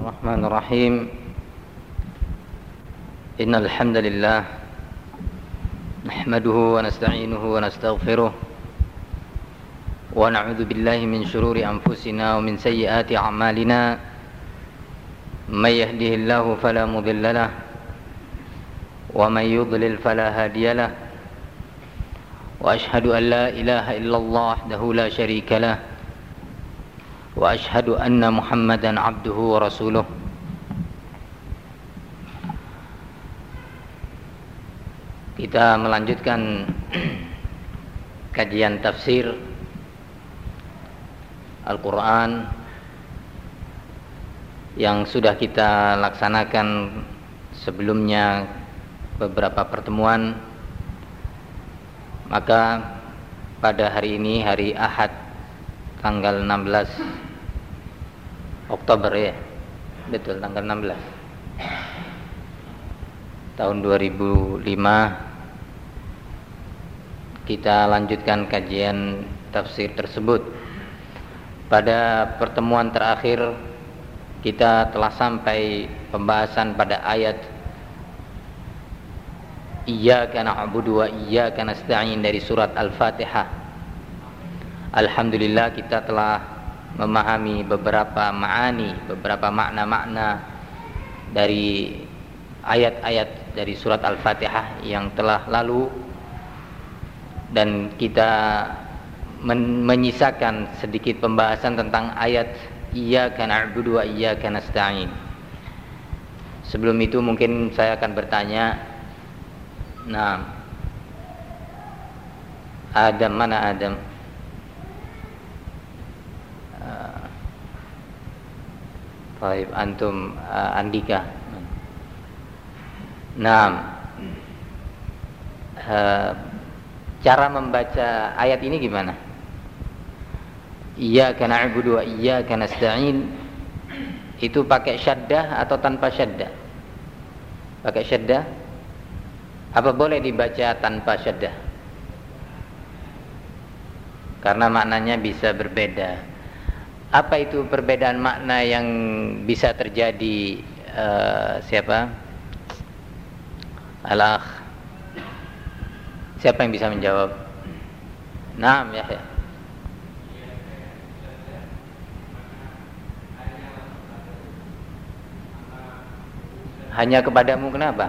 الرحمن الرحيم إن الحمد لله نحمده ونستعينه ونستغفره ونعوذ بالله من شرور أنفسنا ومن سيئات أعمالنا من يهده الله فلا مضل له ومن يضلل فلا هادي له وأشهد أن لا إله إلا الله وحده لا شريك له وأشهد أن محمدا عبده ورسوله. Kita melanjutkan kajian tafsir Al-Quran yang sudah kita laksanakan sebelumnya beberapa pertemuan. Maka pada hari ini, hari Ahad tanggal 16 Oktober ya, betul, tanggal 16 tahun 2005, kita lanjutkan kajian tafsir tersebut. Pada pertemuan terakhir kita telah sampai pembahasan pada ayat Iyyaka na'budu wa iyyaka nasta'in dari surat Al-Fatihah. Alhamdulillah kita telah memahami beberapa makna-makna dari ayat-ayat dari surat Al-Fatihah yang telah lalu, dan kita menyisakan sedikit pembahasan tentang ayat Iyyaka na'budu wa iyyaka nasta'in. Sebelum itu mungkin saya akan bertanya, Adam, mana Adam? Baik, antum Andika. Cara membaca ayat ini gimana? Iyyaka na'budu wa iyyaka nasta'in, itu pakai syaddah atau tanpa syaddah? Pakai syaddah? Apa boleh dibaca tanpa syaddah? Karena maknanya bisa berbeda. Apa itu perbedaan makna yang bisa terjadi? Siapa? Al-akh. Siapa yang bisa menjawab? Naam, Yahya. Hanya kepadamu, kenapa?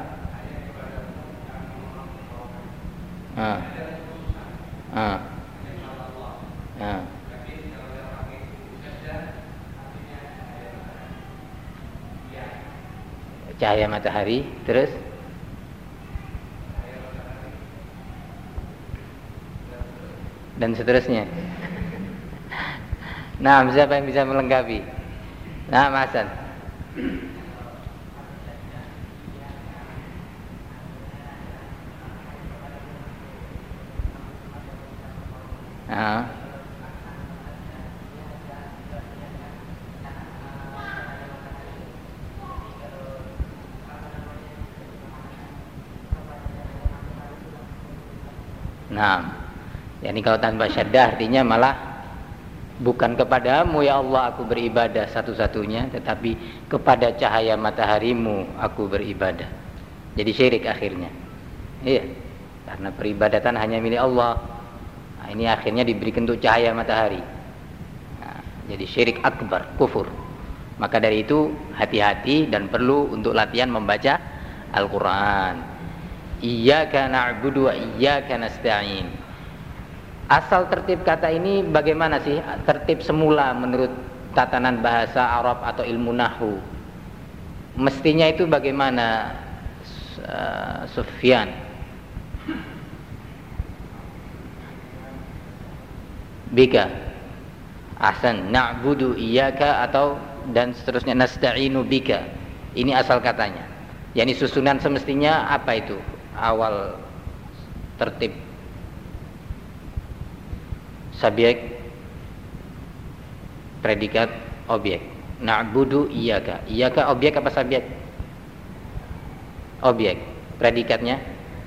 Cahaya matahari, terus dan seterusnya. Siapa yang bisa melengkapi? Hasan. Yani kalau tanpa syaddah artinya malah bukan kepadamu ya Allah aku beribadah satu-satunya, tetapi kepada cahaya mataharimu aku beribadah. Jadi syirik akhirnya. Iya, karena peribadatan hanya milik Allah. Ini akhirnya diberikan untuk cahaya matahari. Jadi syirik akbar, kufur. Maka dari itu hati-hati dan perlu untuk latihan membaca Al-Quran. Iyyaka na'budu wa iyyaka nasta'in. Asal tertib kata ini bagaimana sih? Tertib semula menurut tatanan bahasa Arab atau ilmu nahwu. Mestinya itu bagaimana, Sufyan? Bika. Ahsan, na'budu iyyaka atau dan seterusnya nasta'inu bika. Ini asal katanya. Yani susunan semestinya apa itu? Awal tertib subjek, predikat, objek. Na'budu iyyaka. Iyyaka objek apa subjek? Objek. Predikatnya?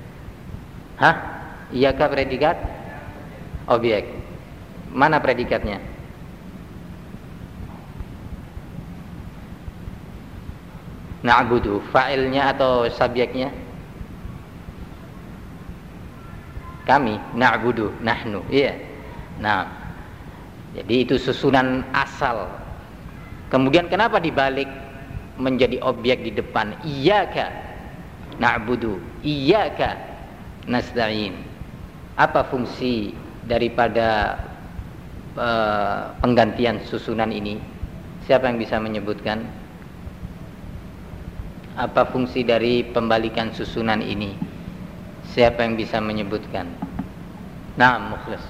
Iyyaka predikat? Objek. Mana predikatnya? Na'budu, fa'ilnya atau subjeknya? Kami, na'budu, nahnu, iya. Nah, jadi itu susunan asal. Kemudian kenapa dibalik menjadi objek di depan? Iyyaka na'budu, iyyaka nasta'in. Apa fungsi daripada penggantian susunan ini? Siapa yang bisa menyebutkan? Apa fungsi dari pembalikan susunan ini? Siapa yang bisa menyebutkan? Nah, Mukhlis.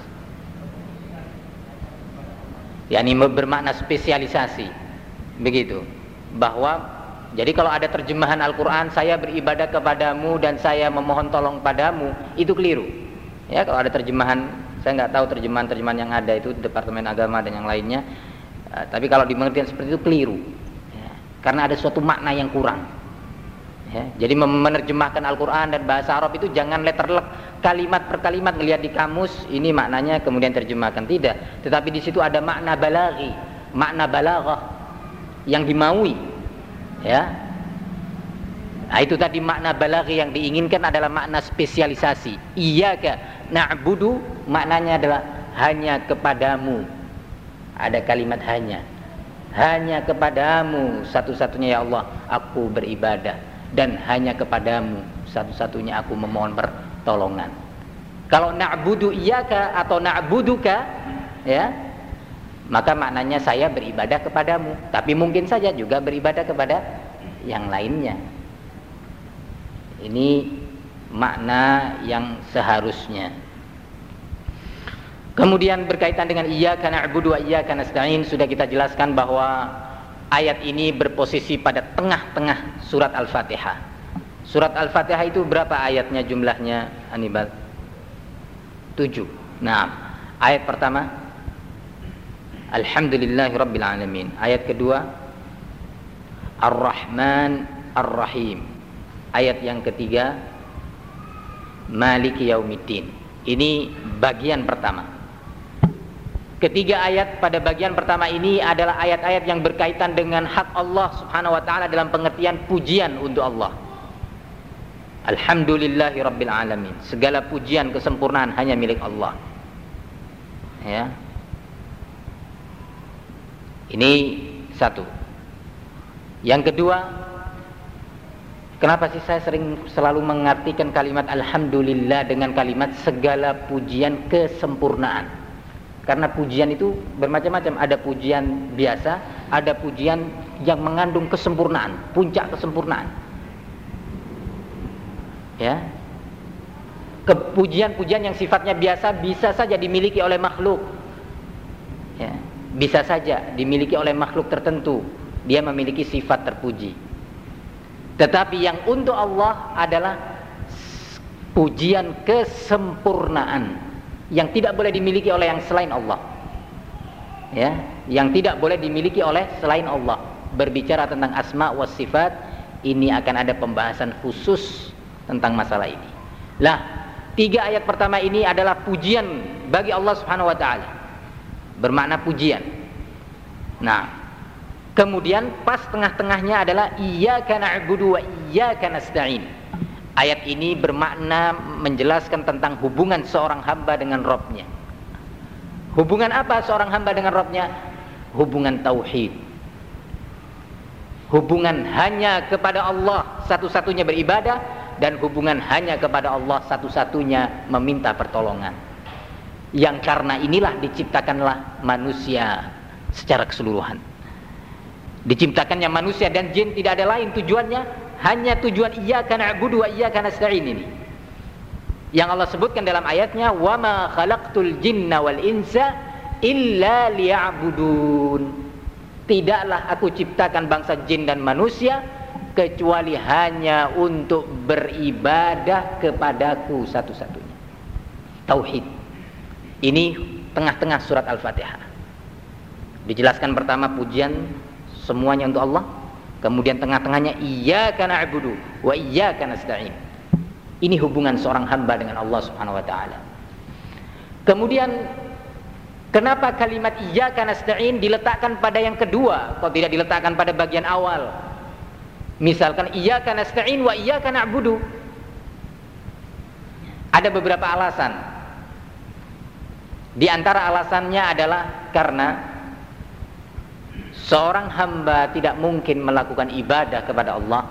Yani bermakna spesialisasi. Begitu. Bahwa jadi kalau ada terjemahan Al-Qur'an, saya beribadah kepadamu dan saya memohon tolong padamu, itu keliru. Ya, kalau ada terjemahan, saya nggak tahu terjemahan-terjemahan yang ada itu Departemen Agama dan yang lainnya. Tapi kalau dimengerti seperti itu keliru. Ya, karena ada suatu makna yang kurang. Ya, jadi menerjemahkan Al-Quran dan bahasa Arab itu jangan letterlek kalimat per kalimat ngelihat di kamus ini maknanya kemudian terjemahkan, tidak. Tetapi di situ ada makna balaghi, makna balaghah yang dimaui. Ya, nah, itu tadi makna balaghi yang diinginkan adalah makna spesialisasi. Iyyaka na'budu maknanya adalah hanya kepadamu. Ada kalimat hanya kepadamu satu-satunya ya Allah aku beribadah. Dan hanya kepadamu satu-satunya aku memohon pertolongan. Kalau na'budu iyyaka atau na'buduka, ya, maka maknanya saya beribadah kepadamu. Tapi mungkin saja juga beribadah kepada yang lainnya. Ini makna yang seharusnya. Kemudian berkaitan dengan iyyaka na'budu wa iyyaka nasta'in, sudah kita jelaskan bahwa ayat ini berposisi pada tengah-tengah surat Al-Fatihah. Surat Al-Fatihah itu berapa ayatnya jumlahnya, Anibal? 7. Nah, ayat pertama Alhamdulillahirabbil alamin. Ayat kedua Ar-Rahman Ar-Rahim. Ayat yang ketiga Maliki Yaumiddin. Ini bagian pertama. Ketiga ayat pada bagian pertama ini adalah ayat-ayat yang berkaitan dengan hak Allah Subhanahu wa taala dalam pengertian pujian untuk Allah. Alhamdulillahirabbil alamin. Segala pujian kesempurnaan hanya milik Allah. Ya. Ini satu. Yang kedua, kenapa sih saya selalu mengartikan kalimat alhamdulillah dengan kalimat segala pujian kesempurnaan? Karena pujian itu bermacam-macam. Ada pujian biasa, ada pujian yang mengandung kesempurnaan, puncak kesempurnaan. Ya. Pujian-pujian yang sifatnya biasa bisa saja dimiliki oleh makhluk. Ya. Bisa saja dimiliki oleh makhluk tertentu. Dia memiliki sifat terpuji. Tetapi yang untuk Allah adalah pujian kesempurnaan yang tidak boleh dimiliki oleh yang selain Allah. Ya, yang tidak boleh dimiliki oleh selain Allah. Berbicara tentang asma wa sifat, ini akan ada pembahasan khusus tentang masalah ini. Lah, 3 ayat pertama ini adalah pujian bagi Allah Subhanahu wa taala. Bermakna pujian. Nah, kemudian pas tengah-tengahnya adalah iyyaka na'budu wa iyyaka nasta'in. Ayat ini bermakna menjelaskan tentang hubungan seorang hamba dengan Rabb-nya. Hubungan apa seorang hamba dengan Rabb-nya? Hubungan tauhid. Hubungan hanya kepada Allah satu-satunya beribadah, dan hubungan hanya kepada Allah satu-satunya meminta pertolongan. Yang karena inilah diciptakanlah manusia secara keseluruhan. Diciptakannya manusia dan jin tidak ada lain tujuannya, hanya tujuan iyyaka na'budu wa iyyaka nasta'in ini. Yang Allah sebutkan dalam ayatnya, wa ma khalaqtul jinna wal insa illa liya'budun. Tidaklah aku ciptakan bangsa jin dan manusia kecuali hanya untuk beribadah kepadaku satu-satunya. Tauhid. Ini tengah-tengah surat Al-Fatihah. Dijelaskan pertama pujian semuanya untuk Allah. Kemudian tengah-tengahnya iyyaka na'budu wa iyyaka nasta'in. Ini hubungan seorang hamba dengan Allah Subhanahu wa taala. Kemudian kenapa kalimat iyyaka nasta'in diletakkan pada yang kedua, kok tidak diletakkan pada bagian awal? Misalkan iyyaka nasta'in wa iyyaka na'budu. Ada beberapa alasan. Di antara alasannya adalah karena seorang hamba tidak mungkin melakukan ibadah kepada Allah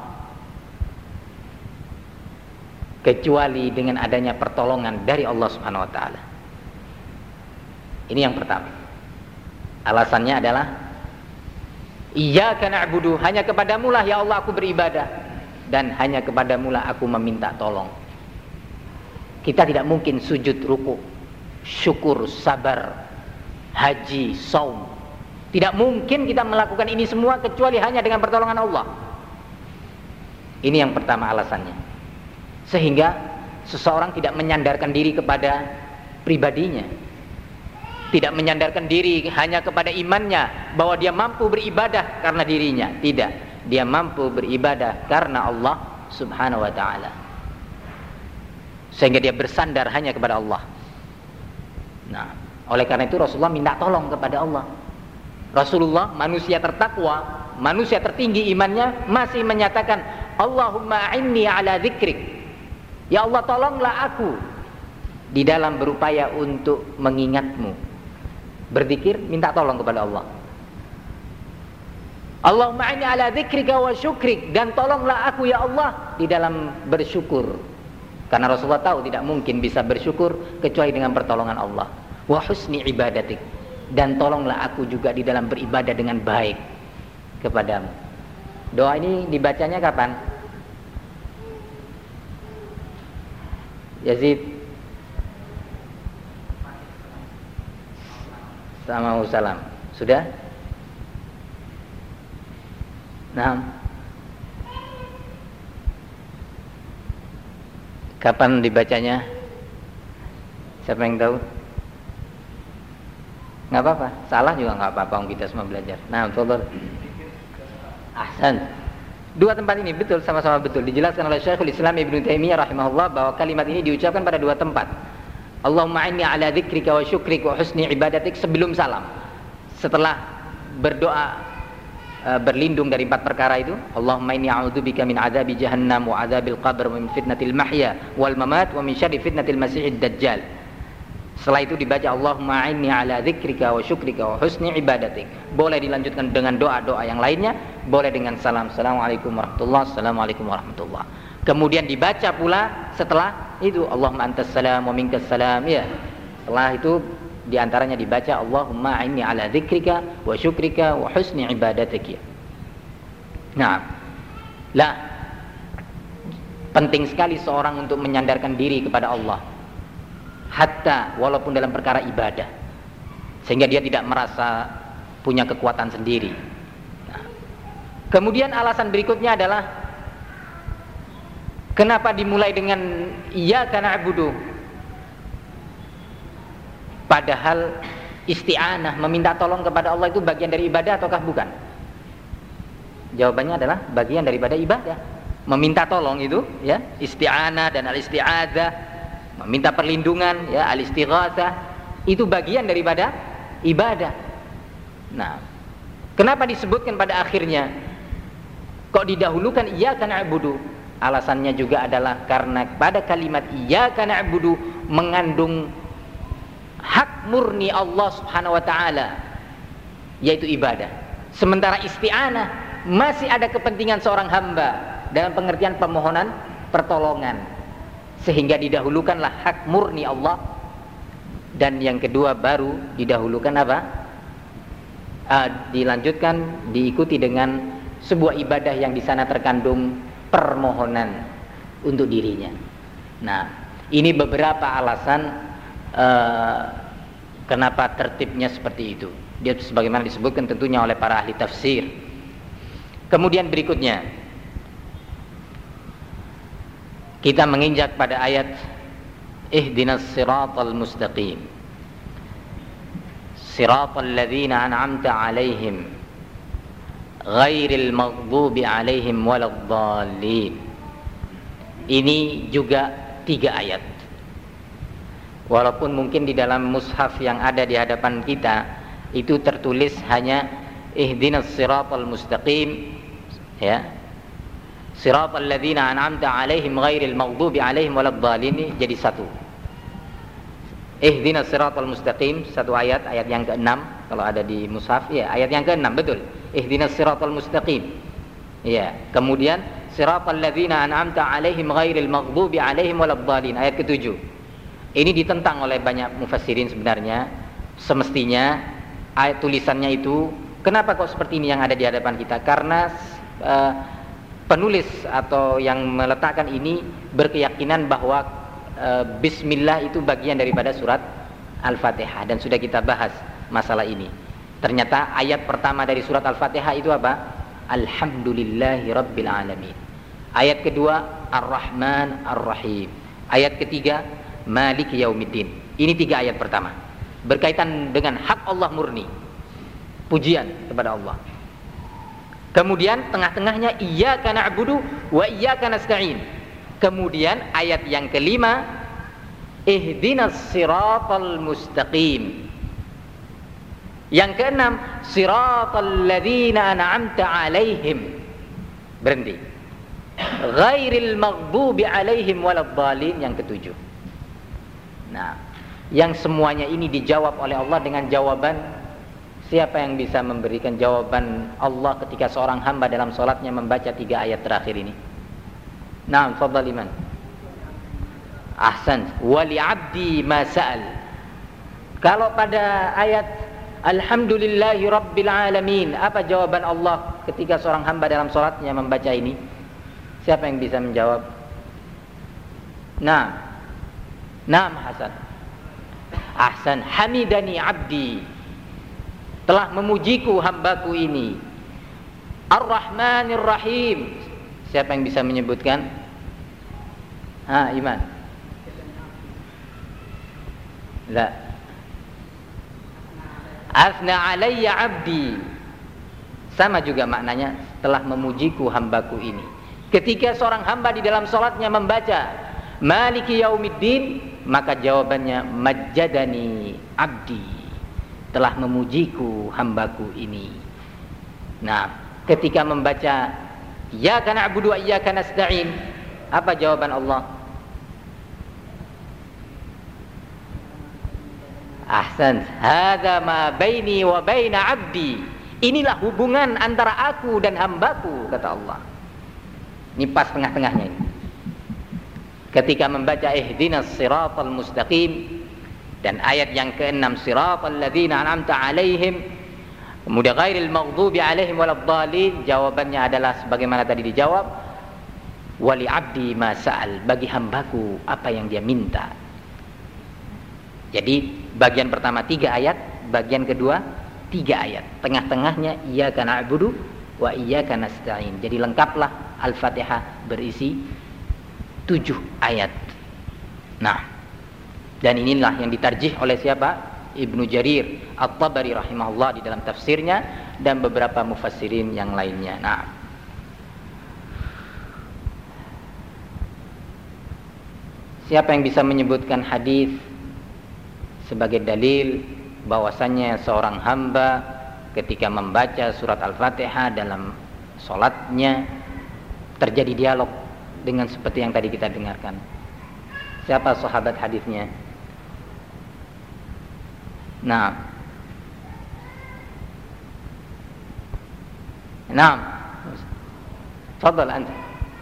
kecuali dengan adanya pertolongan dari Allah Subhanahu wa taala. Ini yang pertama. Alasannya adalah iyyaka na'budu, hanya kepadamu lah ya Allah aku beribadah, dan hanya kepadamu lah aku meminta tolong. Kita tidak mungkin sujud, ruku, syukur, sabar, haji, saum. Tidak mungkin kita melakukan ini semua kecuali hanya dengan pertolongan Allah. Ini yang pertama alasannya. Sehingga seseorang tidak menyandarkan diri kepada pribadinya, tidak menyandarkan diri hanya kepada imannya, bahwa dia mampu beribadah karena dirinya. Tidak, dia mampu beribadah karena Allah Subhanahu wa ta'ala, sehingga dia bersandar hanya kepada Allah. Nah, oleh karena itu Rasulullah minta tolong kepada Allah. Rasulullah, manusia tertakwa, manusia tertinggi imannya, masih menyatakan Allahumma a'inni ala dzikrik. Ya Allah, tolonglah aku di dalam berupaya untuk mengingatmu. Berzikir, minta tolong kepada Allah. Allahumma a'inni ala dzikrika wa syukrik, dan tolonglah aku ya Allah di dalam bersyukur. Karena Rasulullah tahu tidak mungkin bisa bersyukur kecuali dengan pertolongan Allah. Wa husni ibadatik, dan tolonglah aku juga di dalam beribadah dengan baik kepadamu. Doa ini dibacanya kapan? Yazid sama salam. Sudah? Nah, kapan dibacanya? Siapa yang tahu? Nggak apa-apa, salah juga nggak apa-apa, kita semua belajar. Nah, tolong. Ahsan. Dua tempat ini betul, sama-sama betul. Dijelaskan oleh Syekhul Islam Ibnu Taimiyah rahimahullah bahwa kalimat ini diucapkan pada dua tempat. Allahumma inni ala dzikrika wa syukrika wa husni ibadatik, sebelum salam. Setelah berdoa berlindung dari 4 perkara itu, Allahumma inni a'udzubika min adzabi jahannam wa adzabil qabr wa min fitnatil mahya wal mamat wa min syarri fitnatil masiihid dajjal. Setelah itu dibaca Allahumma inni ala dzikrika wa syukrika wa husni ibadatik. Boleh dilanjutkan dengan doa-doa yang lainnya, boleh dengan salam. Assalamualaikum warahmatullahi wabarakatuh. Assalamualaikum warahmatullahi. Kemudian dibaca pula setelah itu Allahumma antas salam wa minkas salam, ya. Setelah itu diantaranya dibaca Allahumma inni ala dzikrika wa syukrika wa husni ibadatik. Nah, lah penting sekali seorang untuk menyandarkan diri kepada Allah, hatta walaupun dalam perkara ibadah, sehingga dia tidak merasa punya kekuatan sendiri. Nah, kemudian alasan berikutnya adalah kenapa dimulai dengan iyyaka na'budu, padahal isti'anah, meminta tolong kepada Allah itu bagian dari ibadah ataukah bukan? Jawabannya adalah bagian daripada ibadah. Meminta tolong itu, ya, isti'anah dan al-isti'adzah, meminta perlindungan, ya, al-istighatsah, itu bagian daripada ibadah. Nah, kenapa disebutkan pada akhirnya kok didahulukan iyyaka na'budu? Alasannya juga adalah karena pada kalimat iyyaka na'budu mengandung hak murni Allah Subhanahu wa taala, yaitu ibadah. Sementara isti'anah masih ada kepentingan seorang hamba dalam pengertian permohonan pertolongan, sehingga didahulukanlah hak murni Allah, dan yang kedua baru didahulukan apa? Dilanjutkan, diikuti dengan sebuah ibadah yang di sana terkandung permohonan untuk dirinya. Nah, ini beberapa alasan kenapa tertibnya seperti itu. Dia sebagaimana disebutkan tentunya oleh para ahli tafsir. Kemudian berikutnya kita menginjak pada ayat ihdinas siratal mustaqim, siratal ladzina an'amta 'alaihim ghairil maghdubi 'alaihim waladdallin. Ini juga 3 ayat. Walaupun mungkin di dalam mushaf yang ada di hadapan kita itu tertulis hanya ihdinas siratal mustaqim, ya, Siratal ladzina an'amta 'alaihim ghairil maghdubi 'alaihim waladdallin jadi satu. Ihdinas siratal mustaqim, satu ayat yang ke-6 kalau ada di mushaf ya, ayat yang ke-6 betul. Ihdinas siratal mustaqim. Ya, kemudian siratal ladzina an'amta 'alaihim ghairil maghdubi 'alaihim waladdallin ayat ke-7. Ini ditentang oleh banyak mufassirin sebenarnya. Semestinya ayat tulisannya itu kenapa kok seperti ini yang ada di hadapan kita? Karena penulis atau yang meletakkan ini berkeyakinan bahwa Bismillah itu bagian daripada surat Al-Fatihah dan sudah kita bahas masalah ini. Ternyata ayat pertama dari surat Al-Fatihah itu apa? Alhamdulillahi Rabbil Alamin. Ayat kedua Ar-Rahman Ar-Rahim. Ayat ketiga Maliki Yaumiddin. Ini 3 ayat pertama berkaitan dengan hak Allah murni, pujian kepada Allah. Kemudian tengah-tengahnya Iyyaka na'budu wa iyyaka nasta'in. Kemudian ayat yang kelima Ihdinas siratal mustaqim. Yang keenam Siratal ladzina an'amta 'alaihim. Berhenti. Ghairil maghdubi 'alaihim waladdallin yang ketujuh. Nah, yang semuanya ini dijawab oleh Allah dengan jawaban. Siapa yang bisa memberikan jawaban Allah ketika seorang hamba dalam sholatnya membaca 3 ayat terakhir ini? Naam, fadhal Iman. Ahsan. Wali 'abdi ma sa'al. Kalau pada ayat Alhamdulillahi Rabbil Alamin, apa jawaban Allah ketika seorang hamba dalam sholatnya membaca ini? Siapa yang bisa menjawab? Naam. Naam, Hasan. Ahsan. Hamidani 'abdi, telah memujiku hambaku ini. Ar-Rahmanir Rahim. Siapa yang bisa menyebutkan? Iman. La. Asna alayya 'abdi. Sama juga maknanya, telah memujiku hambaku ini. Ketika seorang hamba di dalam salatnya membaca Maliki Yaumiddin, maka jawabannya majjadani 'abdi, telah memujiku hambaku ini. Nah, ketika membaca Iyyaka na'budu wa iyyaka nasta'in, apa jawaban Allah? Ahsan. Hadza ma baini wa baina 'abdi. Inilah hubungan antara aku dan hambaku, kata Allah. Ini pas tengah-tengahnya ini. Ketika membaca Ihdinas siratal mustaqim dan ayat yang ke-6 Siratal ladzina an'amta 'alaihim, kemudian ghairil maghdubi 'alaihim waladdallin, jawabannya adalah sebagaimana tadi dijawab, wali 'abdi ma sa'al, bagi hambaku apa yang dia minta. Jadi bagian pertama 3 ayat, bagian kedua 3 ayat, tengah-tengahnya Iyyaka na'budu wa iyyaka nasta'in. Jadi lengkaplah Al-Fatihah berisi 7 ayat. Nah, dan inilah yang ditarjih oleh siapa? Ibnu Jarir At-Tabari rahimahullah di dalam tafsirnya dan beberapa mufassirin yang lainnya. Nah, siapa yang bisa menyebutkan hadis sebagai dalil bahwasannya seorang hamba ketika membaca surat Al-Fatihah dalam sholatnya terjadi dialog dengan seperti yang tadi kita dengarkan? Siapa sahabat hadisnya? Nah, Fadhal anta.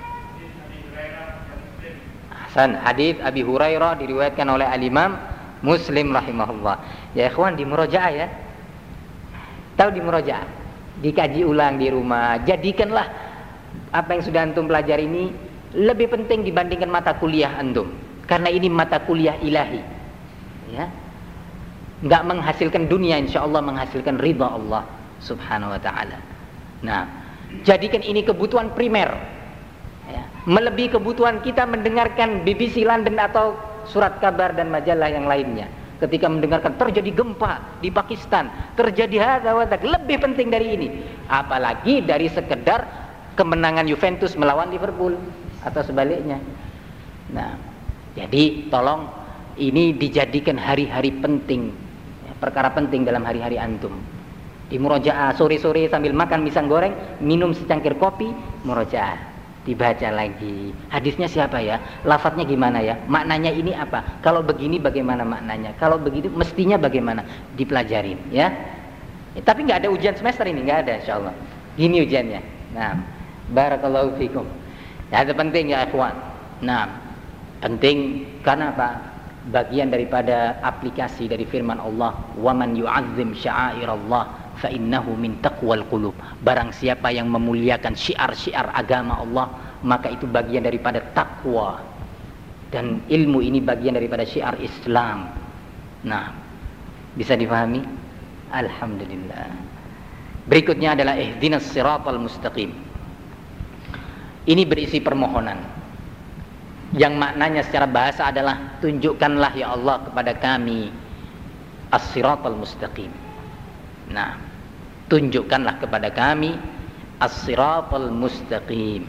Hasan, hadis Abi Hurairah diriwayatkan oleh Al-Imam Muslim rahimahullah. Ya ikhwan, di murojaah ya. Tahu di murojaah? Dikaji ulang di rumah. Jadikanlah apa yang sudah antum pelajari ini lebih penting dibandingkan mata kuliah antum. Karena ini mata kuliah ilahi. Ya. Enggak menghasilkan dunia, insyaallah menghasilkan ridha Allah Subhanahu wa taala. Nah, jadikan ini kebutuhan primer. Ya. Melebihi kebutuhan kita mendengarkan BBC London atau surat kabar dan majalah yang lainnya. Ketika mendengarkan terjadi gempa di Pakistan, terjadi hadza wa dzak, lebih penting dari ini. Apalagi dari sekedar kemenangan Juventus melawan Liverpool atau sebaliknya. Nah, jadi tolong ini dijadikan hari-hari penting, perkara penting dalam hari-hari antum. Di murojaah sore-sore sambil makan pisang goreng, minum secangkir kopi, murojaah. dibaca lagi. Hadisnya siapa ya? Lafadznya gimana ya? Maknanya ini apa? Kalau begini bagaimana maknanya? Kalau begitu mestinya bagaimana? Dipelajarin ya. Tapi nggak ada ujian semester ini, nggak ada insyaallah. Gini ujiannya. Nah, barakallahu fikum. Ya, itu penting ya ikhwan. Nah, penting karena apa? Bagian daripada aplikasi dari firman Allah, "Wa man yu'azzim sya'airallah fa innahu min taqwal qulub." Barang siapa yang memuliakan syiar-syiar agama Allah, maka itu bagian daripada takwa. Dan ilmu ini bagian daripada syiar Islam. Nah, bisa difahami? Alhamdulillah. Berikutnya adalah ihdinas siratal mustaqim. Ini berisi permohonan yang maknanya secara bahasa adalah tunjukkanlah ya Allah kepada kami as-siratal mustaqim. Nah, tunjukkanlah kepada kami as-siratal mustaqim.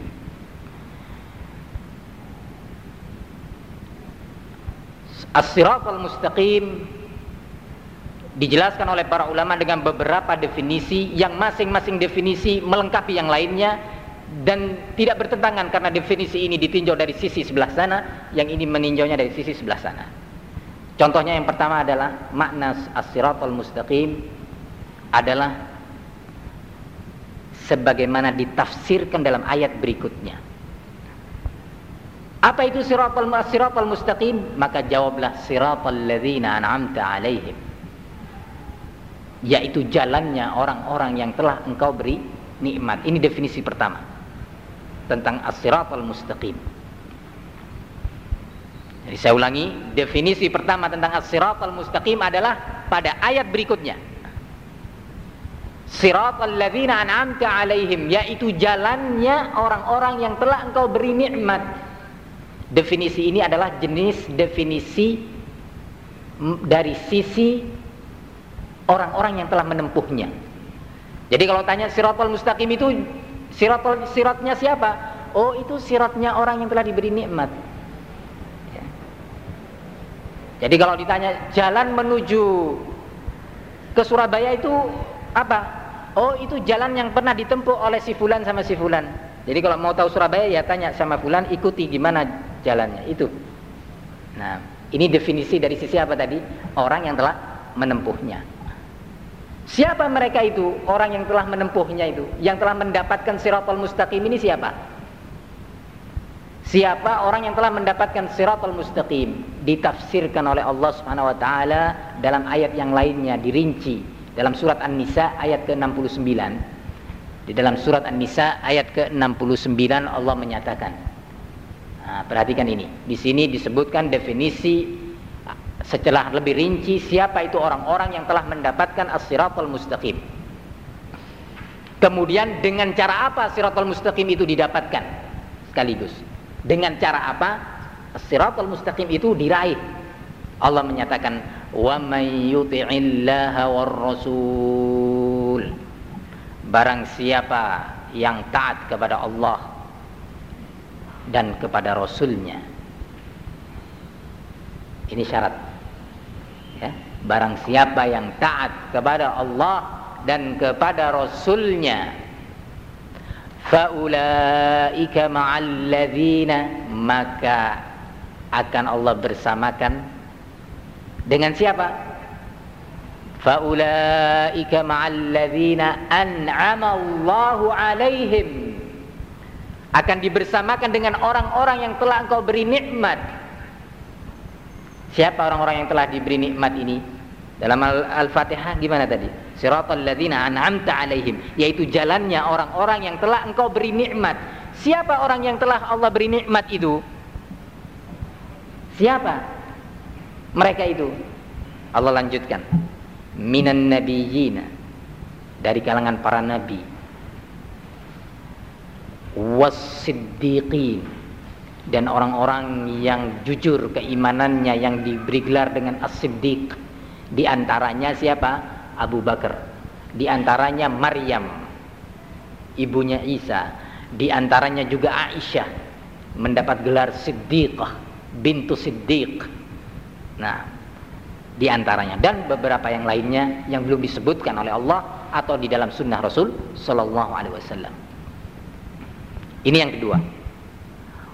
As-siratal mustaqim dijelaskan oleh para ulama dengan beberapa definisi yang masing-masing definisi melengkapi yang lainnya dan tidak bertentangan karena definisi ini ditinjau dari sisi sebelah sana, yang ini meninjaunya dari sisi sebelah sana. Contohnya yang pertama adalah makna as-siratal mustaqim adalah sebagaimana ditafsirkan dalam ayat berikutnya. Apa itu siratal mustaqim? Maka jawablah siratal ladzina an'amta 'alaihim, yaitu jalannya orang-orang yang telah engkau beri nikmat. Ini definisi pertama tentang as-siratal mustaqim. Jadi saya ulangi, definisi pertama tentang as-siratal mustaqim adalah pada ayat berikutnya. Siratal ladzina an'amta 'alaihim, yaitu jalannya orang-orang yang telah engkau beri nikmat. Definisi ini adalah jenis definisi dari sisi orang-orang yang telah menempuhnya. Jadi kalau tanya siratal mustaqim itu siratnya siapa? Oh, itu siratnya orang yang telah diberi nikmat. Ya. Jadi kalau ditanya jalan menuju ke Surabaya itu apa? Oh, itu jalan yang pernah ditempuh oleh si fulan sama si fulan. Jadi kalau mau tahu Surabaya ya tanya sama fulan, ikuti gimana jalannya itu. Nah, ini definisi dari sisi apa tadi? Orang yang telah menempuhnya. Siapa mereka itu? Orang yang telah menempuhnya itu, yang telah mendapatkan siratal mustaqim ini siapa? Siapa orang yang telah mendapatkan siratal mustaqim? Ditafsirkan oleh Allah Subhanahu wa taala dalam ayat yang lainnya, dirinci dalam surat An-Nisa ayat ke-69. Di dalam surat An-Nisa ayat ke-69 Allah menyatakan. Nah, perhatikan ini. Di sini disebutkan definisi setelah lebih rinci siapa itu orang-orang yang telah mendapatkan as-siratal mustaqim. Kemudian dengan cara apa siratal mustaqim itu didapatkan? Sekaligus dengan cara apa as-siratal mustaqim itu diraih? Allah menyatakan, "Wa may yuti'illaha war rasul." Barang siapa yang taat kepada Allah dan kepada Rasulnya. Ini syarat ya. Barang siapa yang taat kepada Allah dan kepada Rasulnya, faulaika ma'al ladzina, maka akan Allah bersamakan dengan siapa? Faulaika ma'al ladzina an'ama Allahu 'alaihim, akan dibersamakan dengan orang-orang yang telah engkau beri nikmat. Siapa orang-orang yang telah diberi nikmat ini? Dalam Al-Fatihah gimana tadi? Siratal ladzina an'amta 'alaihim, yaitu jalannya orang-orang yang telah engkau beri nikmat. Siapa orang yang telah Allah beri nikmat itu? Siapa mereka itu? Allah lanjutkan, minan nabiyyina, dari kalangan para nabi, was-siddiqin, dan orang-orang yang jujur keimanannya yang diberi gelar dengan as-siddiq. Di antaranya siapa? Abu Bakar. Di antaranya Maryam, ibunya Isa. Di antaranya juga Aisyah, mendapat gelar Siddiqah, bintu Siddiq. Nah, di antaranya, dan beberapa yang lainnya yang belum disebutkan oleh Allah atau di dalam sunnah Rasul Sallallahu Alaihi Wasallam. Ini yang kedua.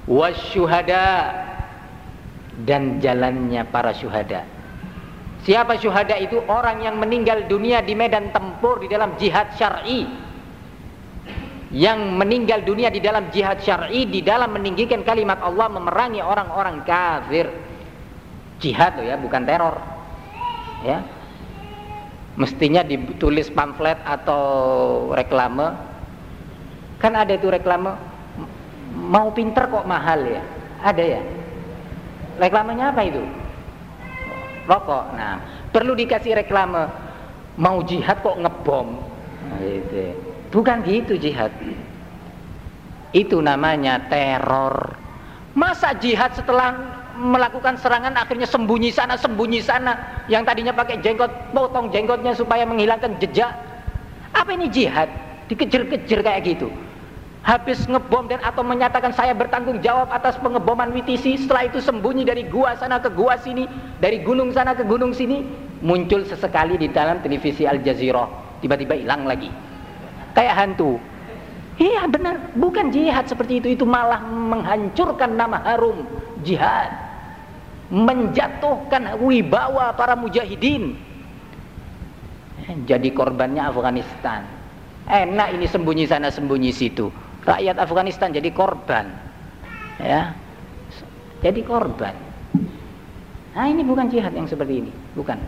wasyuhada, dan jalannya para syuhada. Siapa syuhada itu? Orang yang meninggal dunia di medan tempur di dalam jihad syar'i. Yang meninggal dunia di dalam jihad syar'i, di dalam meninggikan kalimat Allah, memerangi orang-orang kafir. Jihad loh ya, bukan teror. Ya. Mestinya ditulis pamflet atau reklame. Kan ada itu reklame, mau pinter kok mahal ya. Ada ya. Reklamenya apa itu? Rokok. Nah, perlu dikasih reklame, mau jihad kok ngebom. Nah, gitu. Bukan gitu jihad. Itu namanya teror. Masa jihad setelah melakukan serangan akhirnya sembunyi sana sembunyi sana, yang tadinya pakai jenggot potong jenggotnya supaya menghilangkan jejak? Apa ini jihad? Dikejar-kejar kayak gitu. Habis ngebom dan atau menyatakan saya bertanggung jawab atas pengeboman WTC, setelah itu sembunyi dari gua sana ke gua sini, dari gunung sana ke gunung sini, muncul sesekali di dalam televisi Al Jazeera, tiba-tiba hilang lagi kayak hantu. Iya benar, bukan jihad seperti itu malah menghancurkan nama harum jihad, menjatuhkan wibawa para mujahidin. Jadi korbannya Afghanistan. Enak ini sembunyi sana sembunyi situ. Rakyat Afghanistan jadi korban. Ya. Jadi korban. Nah, ini bukan jihad yang seperti ini, bukan.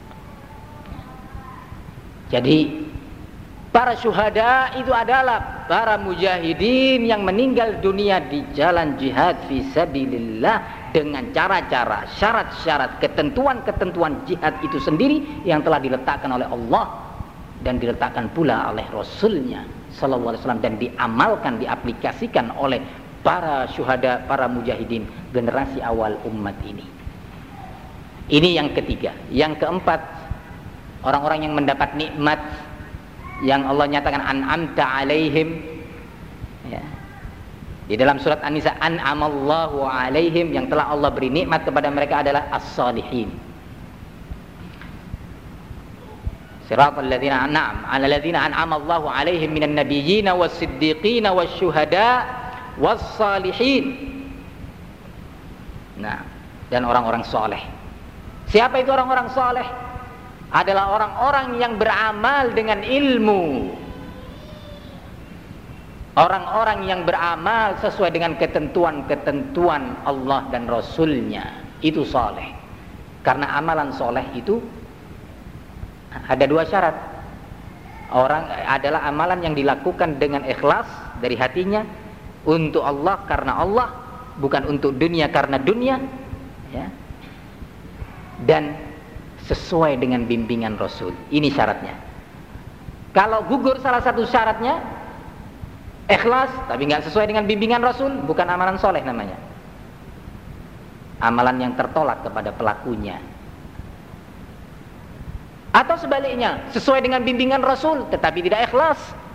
Jadi para syuhada itu adalah para mujahidin yang meninggal dunia di jalan jihad fisabilillah dengan cara-cara, syarat-syarat, ketentuan-ketentuan jihad itu sendiri yang telah diletakkan oleh Allah dan diletakkan pula oleh Rasulnya sallallahu alaihi wasallam, dan diamalkan, diaplikasikan oleh para syuhada, para mujahidin generasi awal umat ini. Ini yang ketiga. Yang keempat, orang-orang yang mendapat nikmat yang Allah nyatakan an'amta alaihim, ya. Di dalam surat An-Nisa, an'amallahu alaihim, yang telah Allah beri nikmat kepada mereka adalah as-salihin. Siratal ladzina an'am 'ala ladzina an'ama Allahu 'alaihim minan nabiyyin was-siddiqin wasyuhada was-salihin. Nah, dan orang-orang saleh. Siapa itu orang-orang saleh? Adalah orang-orang yang beramal dengan ilmu. Orang-orang yang beramal sesuai dengan ketentuan-ketentuan Allah dan Rasulnya, itu saleh. Karena amalan saleh itu ada dua syarat. Orang adalah amalan yang dilakukan dengan ikhlas dari hatinya untuk Allah karena Allah, bukan untuk dunia karena dunia, ya. Dan sesuai dengan bimbingan Rasul. Ini syaratnya. Kalau gugur salah satu syaratnya, ikhlas tapi nggak sesuai dengan bimbingan Rasul, bukan amalan soleh namanya. Amalan yang tertolak kepada pelakunya. Atau sebaliknya, sesuai dengan bimbingan Rasul tetapi tidak ikhlas,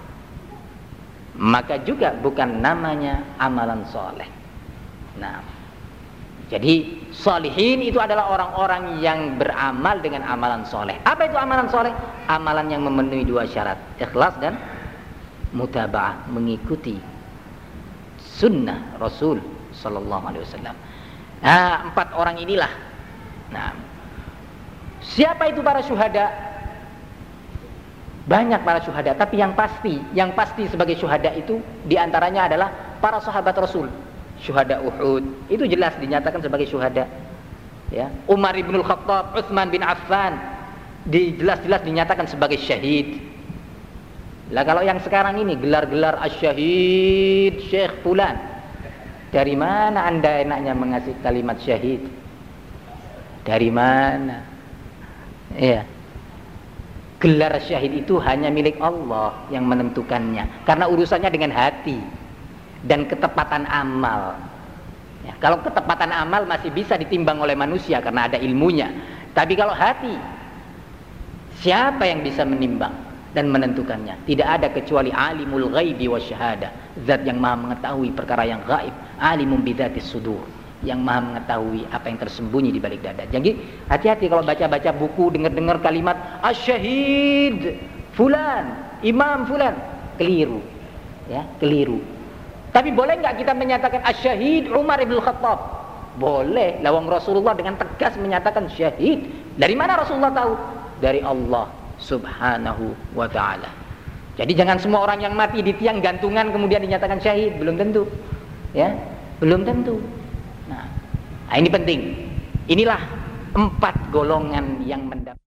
maka juga bukan namanya amalan soleh. Nah, jadi salihin itu adalah orang-orang yang beramal dengan amalan soleh. Apa itu amalan soleh? Amalan yang memenuhi dua syarat, ikhlas dan mutaba'ah, mengikuti sunnah Rasul sallallahu alaihi wasallam. Nah, empat orang inilah. Nah, siapa itu para syuhada? Banyak para syuhada, tapi yang pasti sebagai syuhada itu diantaranya adalah para sahabat Rasul. Syuhada Uhud itu jelas dinyatakan sebagai syuhada, ya. Umar ibn Khattab, Utsman bin Affan jelas-jelas dinyatakan sebagai syahid. Lah kalau yang sekarang ini gelar-gelar asy-syahid Syekh Fulan, dari mana Anda enaknya mengasih kalimat syahid? Dari mana? Ya. Gelar syahid itu hanya milik Allah yang menentukannya, karena urusannya dengan hati dan ketepatan amal, ya. Kalau ketepatan amal masih bisa ditimbang oleh manusia karena ada ilmunya, tapi kalau hati, siapa yang bisa menimbang dan menentukannya? Tidak ada kecuali alimul ghaibi wasyahada, zat yang maha mengetahui perkara yang gaib, alimun bidzatis sudur, yang maha mengetahui apa yang tersembunyi di balik dada. Jadi hati-hati kalau baca-baca buku, dengar-dengar kalimat asyahid fulan, imam fulan, keliru, ya, keliru. Tapi boleh nggak kita menyatakan asyahid Umar ibn Khattab? Boleh. Lawang Rasulullah dengan tegas menyatakan syahid. Dari mana Rasulullah tahu? Dari Allah Subhanahu wa ta'ala. Jadi jangan semua orang yang mati di tiang gantungan kemudian dinyatakan syahid, belum tentu. Ya, belum tentu. Nah, ini penting. Inilah 4 golongan yang mendapat